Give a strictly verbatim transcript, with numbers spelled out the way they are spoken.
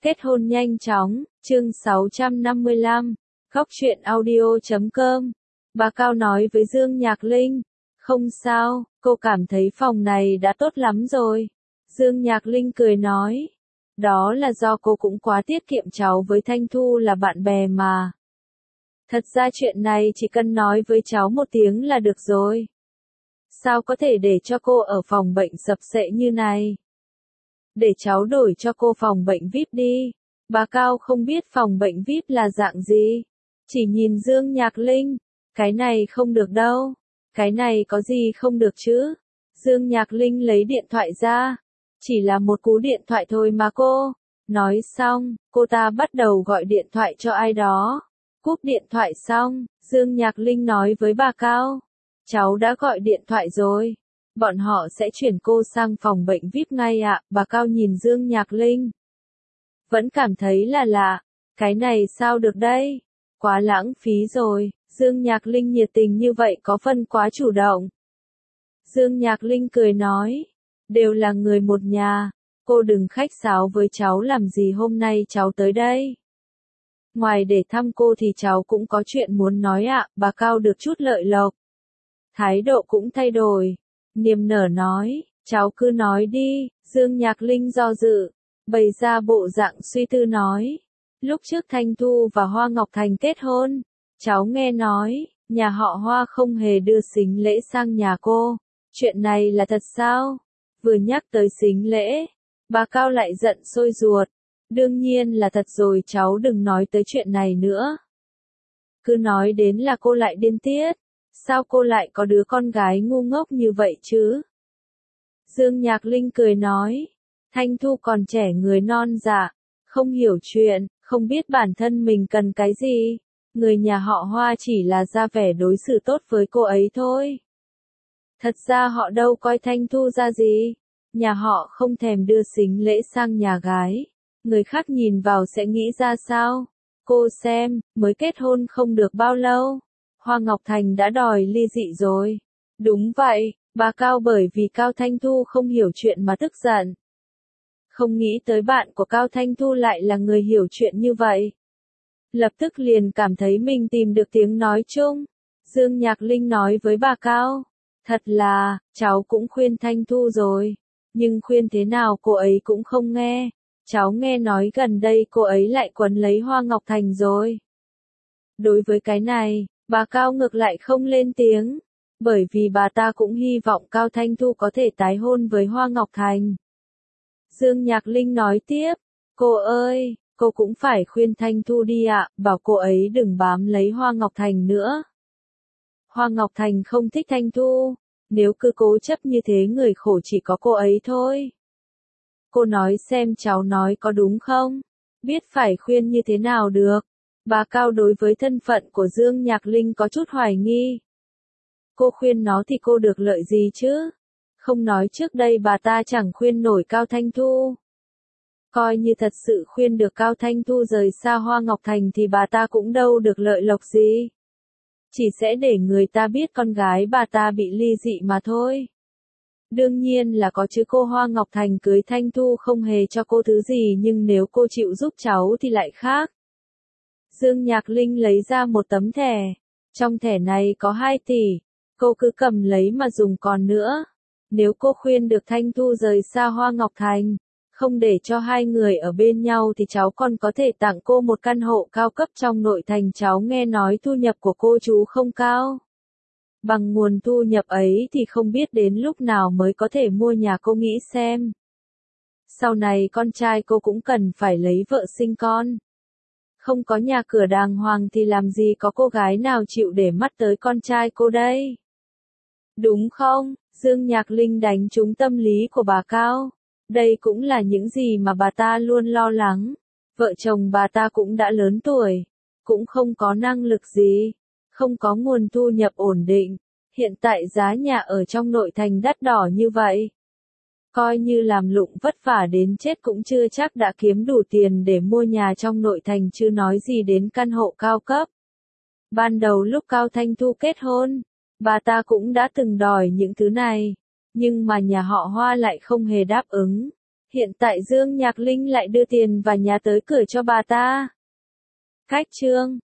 Kết hôn nhanh chóng, chương sáu trăm năm mươi lăm, Góc truyện audio chấm com. Bà Cao nói với Dương Nhạc Linh, không sao, cô cảm thấy phòng này đã tốt lắm rồi. Dương Nhạc Linh cười nói, đó là do cô cũng quá tiết kiệm, cháu với Thanh Thu là bạn bè mà. Thật ra chuyện này chỉ cần nói với cháu một tiếng là được rồi. Sao có thể để cho cô ở phòng bệnh sập sệ như này? Để cháu đổi cho cô phòng bệnh vi ai pi đi. Bà Cao không biết phòng bệnh vi ai pi là dạng gì. Chỉ nhìn Dương Nhạc Linh. Cái này không được đâu. Cái này có gì không được chứ? Dương Nhạc Linh lấy điện thoại ra. Chỉ là một cú điện thoại thôi mà cô. Nói xong, cô ta bắt đầu gọi điện thoại cho ai đó. Cúp điện thoại xong, Dương Nhạc Linh nói với bà Cao. Cháu đã gọi điện thoại rồi. Bọn họ sẽ chuyển cô sang phòng bệnh vi ai pi ngay ạ. Bà Cao nhìn Dương Nhạc Linh. Vẫn cảm thấy là lạ. Cái này sao được đây? Quá lãng phí rồi. Dương Nhạc Linh nhiệt tình như vậy có phần quá chủ động. Dương Nhạc Linh cười nói. Đều là người một nhà. Cô đừng khách sáo với cháu làm gì, hôm nay cháu tới đây. Ngoài để thăm cô thì cháu cũng có chuyện muốn nói ạ. Bà Cao được chút lợi lộc. Thái độ cũng thay đổi. Niềm nở nói, cháu cứ nói đi. Dương Nhạc Linh do dự, bày ra bộ dạng suy tư nói. Lúc trước Thanh Thu và Hoa Ngọc Thành kết hôn, cháu nghe nói, nhà họ Hoa không hề đưa sính lễ sang nhà cô. Chuyện này là thật sao? Vừa nhắc tới sính lễ, bà Cao lại giận sôi ruột. Đương nhiên là thật rồi, cháu đừng nói tới chuyện này nữa. Cứ nói đến là cô lại điên tiết. Sao cô lại có đứa con gái ngu ngốc như vậy chứ? Dương Nhạc Linh cười nói. Thanh Thu còn trẻ, người non dạ, không hiểu chuyện, không biết bản thân mình cần cái gì. Người nhà họ Hoa chỉ là ra vẻ đối xử tốt với cô ấy thôi. Thật ra họ đâu coi Thanh Thu ra gì. Nhà họ không thèm đưa sính lễ sang nhà gái. Người khác nhìn vào sẽ nghĩ ra sao? Cô xem, mới kết hôn không được bao lâu. Hoa Ngọc Thành đã đòi ly dị rồi. Đúng vậy, bà Cao bởi vì Cao Thanh Thu không hiểu chuyện mà tức giận. Không nghĩ tới bạn của Cao Thanh Thu lại là người hiểu chuyện như vậy. Lập tức liền cảm thấy mình tìm được tiếng nói chung. Dương Nhạc Linh nói với bà Cao. Thật là, cháu cũng khuyên Thanh Thu rồi. Nhưng khuyên thế nào cô ấy cũng không nghe. Cháu nghe nói gần đây cô ấy lại quấn lấy Hoa Ngọc Thành rồi. Đối với cái này, bà Cao ngược lại không lên tiếng, bởi vì bà ta cũng hy vọng Cao Thanh Thu có thể tái hôn với Hoa Ngọc Thành. Dương Nhạc Linh nói tiếp, cô ơi, cô cũng phải khuyên Thanh Thu đi ạ, bảo cô ấy đừng bám lấy Hoa Ngọc Thành nữa. Hoa Ngọc Thành không thích Thanh Thu, nếu cứ cố chấp như thế người khổ chỉ có cô ấy thôi. Cô nói xem cháu nói có đúng không? Biết phải khuyên như thế nào được. Bà Cao đối với thân phận của Dương Nhạc Linh có chút hoài nghi. Cô khuyên nó thì cô được lợi gì chứ? Không nói trước đây bà ta chẳng khuyên nổi Cao Thanh Thu. Coi như thật sự khuyên được Cao Thanh Thu rời xa Hoa Ngọc Thành thì bà ta cũng đâu được lợi lộc gì. Chỉ sẽ để người ta biết con gái bà ta bị ly dị mà thôi. Đương nhiên là có chứ, cô Hoa Ngọc Thành cưới Thanh Thu không hề cho cô thứ gì, nhưng nếu cô chịu giúp cháu thì lại khác. Dương Nhạc Linh lấy ra một tấm thẻ. Trong thẻ này có hai tỷ. Cô cứ cầm lấy mà dùng còn nữa. Nếu cô khuyên được Thanh Thu rời xa Hoa Ngọc Thành, không để cho hai người ở bên nhau thì cháu còn có thể tặng cô một căn hộ cao cấp trong nội thành. Cháu nghe nói thu nhập của cô chú không cao. Bằng nguồn thu nhập ấy thì không biết đến lúc nào mới có thể mua nhà, cô nghĩ xem. Sau này con trai cô cũng cần phải lấy vợ sinh con. Không có nhà cửa đàng hoàng thì làm gì có cô gái nào chịu để mắt tới con trai cô đây. Đúng không? Dương Nhạc Linh đánh trúng tâm lý của bà Cao. Đây cũng là những gì mà bà ta luôn lo lắng. Vợ chồng bà ta cũng đã lớn tuổi. Cũng không có năng lực gì. Không có nguồn thu nhập ổn định. Hiện tại giá nhà ở trong nội thành đắt đỏ như vậy. Coi như làm lụng vất vả đến chết cũng chưa chắc đã kiếm đủ tiền để mua nhà trong nội thành, chứ nói gì đến căn hộ cao cấp. Ban đầu lúc Cao Thanh Thu kết hôn, bà ta cũng đã từng đòi những thứ này, nhưng mà nhà họ Hoa lại không hề đáp ứng. Hiện tại Dương Nhạc Linh lại đưa tiền và nhà tới cửa cho bà ta. Khách trương,